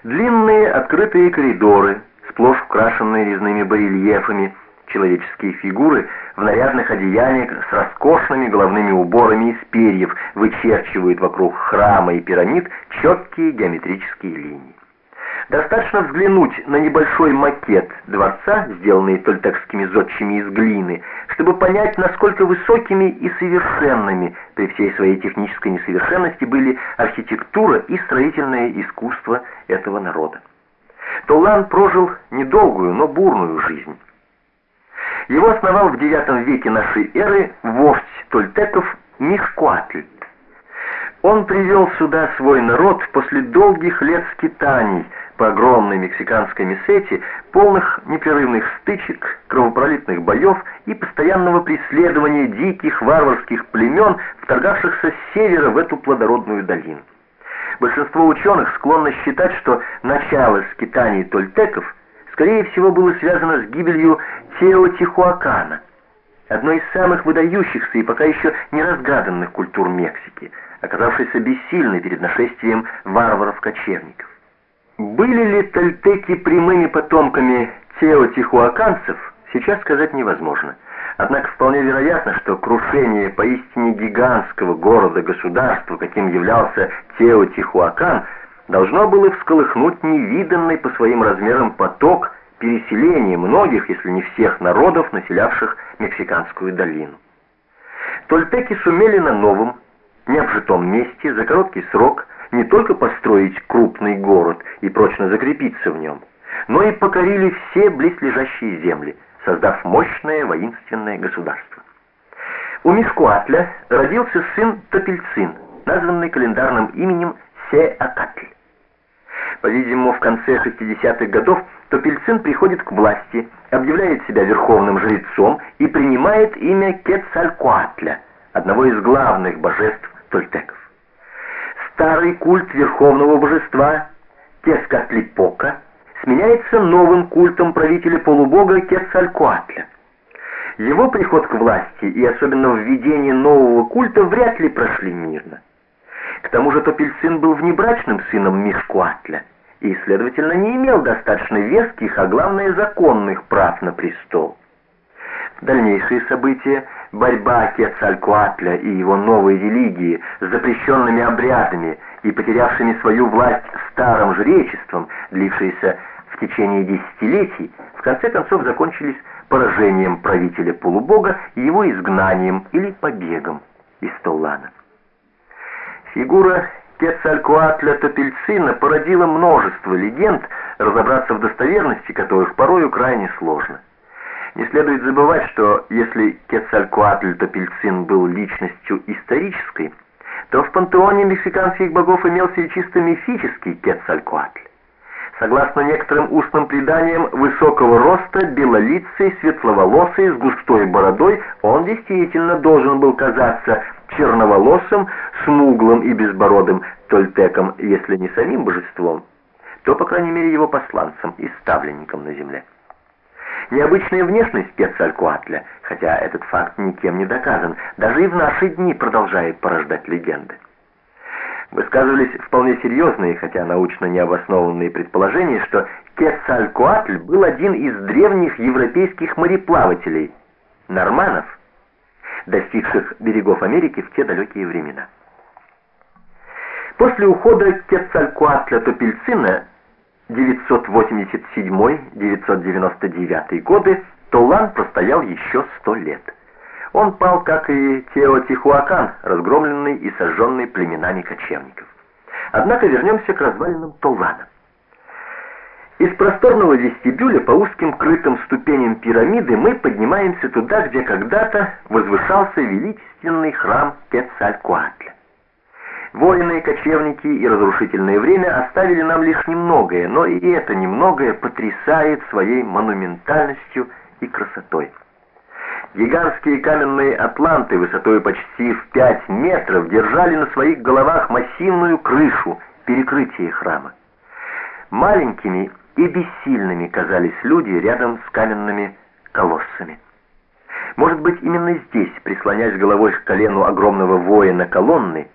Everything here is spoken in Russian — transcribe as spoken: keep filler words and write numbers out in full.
Длинные открытые коридоры, сплошь украшенные резными барельефами, человеческие фигуры в нарядных одеяниях с роскошными головными уборами из перьев вычерчивают вокруг храма и пирамид четкие геометрические линии. Достаточно взглянуть на небольшой макет дворца, сделанный тольтекскими зодчими из глины, чтобы понять, насколько высокими и совершенными при всей своей технической несовершенности были архитектура и строительное искусство этого народа. Толлан прожил недолгую, но бурную жизнь. Его основал в девятом веке нашей эры вождь тольтеков Мишкуатль. Он привел сюда свой народ после долгих лет скитаний по огромной мексиканской месете, полных непрерывных стычек, кровопролитных боев и постоянного преследования диких варварских племен, вторгавшихся с севера в эту плодородную долину. Большинство ученых склонно считать, что начало скитаний тольтеков, скорее всего, было связано с гибелью Теотихуакана, одной из самых выдающихся и пока еще не разгаданных культур Мексики, оказавшейся бессильной перед нашествием варваров-кочевников. Были ли тольтеки прямыми потомками теотихуаканцев, сейчас сказать невозможно. Однако вполне вероятно, что крушение поистине гигантского города-государства, каким являлся Теотихуакан, должно было всколыхнуть невиданный по своим размерам поток переселения многих, если не всех народов, населявших Мексиканскую долину. Тольтеки сумели на новом, необжитом месте за короткий срок не только построить крупный город и прочно закрепиться в нем, но и покорили все близлежащие земли, создав мощное воинственное государство. У Мишкуатля родился сын Топильцин, названный календарным именем Сеакатль. По-видимому, в конце шестидесятых годов Топильцин приходит к власти, объявляет себя верховным жрецом и принимает имя Кецалькоатля, одного из главных божеств тольтеков. Старый культ верховного божества Тескатлипока сменяется новым культом правителя полубога Кецалькоатля. Его приход к власти и особенно введение нового культа вряд ли прошли мирно. К тому же Топильцин был внебрачным сыном Мишкуатля и, следовательно, не имел достаточно веских, а главное законных прав на престол. Дальнейшие события, борьба Кецалькоатля и его новой религии с запрещенными обрядами и потерявшими свою власть старым жречеством, длившиеся в течение десятилетий, в конце концов закончились поражением правителя полубога и его изгнанием или побегом из Толлана. Фигура Кецалькоатля Топильцина породила множество легенд, разобраться в достоверности которых порою крайне сложно. Не следует забывать, что если Кецалькоатль Топильцин был личностью исторической, то в пантеоне мексиканских богов имелся и чисто мифический Кецалькоатль. Согласно некоторым устным преданиям, высокого роста, белолицый, светловолосый, с густой бородой, он действительно должен был казаться черноволосым, смуглым и безбородым тольтеком, если не самим божеством, то, по крайней мере, его посланцем и ставленником на земле. Необычная внешность Кецалькоатля, хотя этот факт никем не доказан, даже и в наши дни продолжает порождать легенды. Высказывались вполне серьезные, хотя научно необоснованные предположения, что Кецалькоатль был один из древних европейских мореплавателей, норманнов, достигших берегов Америки в те далекие времена. После ухода Кецалькоатля Топильцина девятьсот восемьдесят седьмой — девятьсот девяносто девятый годы Толлан простоял еще сто лет. Он пал, как и Теотихуакан, разгромленный и сожженный племенами кочевников. Однако вернемся к развалинам Толлана. Из просторного вестибюля по узким крытым ступеням пирамиды мы поднимаемся туда, где когда-то возвышался величественный храм Кецалькоатля. Воины, кочевники и разрушительное время оставили нам лишь немногое, но и это немногое потрясает своей монументальностью и красотой. Гигантские каменные атланты высотой почти в пять метров держали на своих головах массивную крышу, перекрытие храма. Маленькими и бессильными казались люди рядом с каменными колоссами. Может быть, именно здесь, прислонясь головой к колену огромного воина колонны,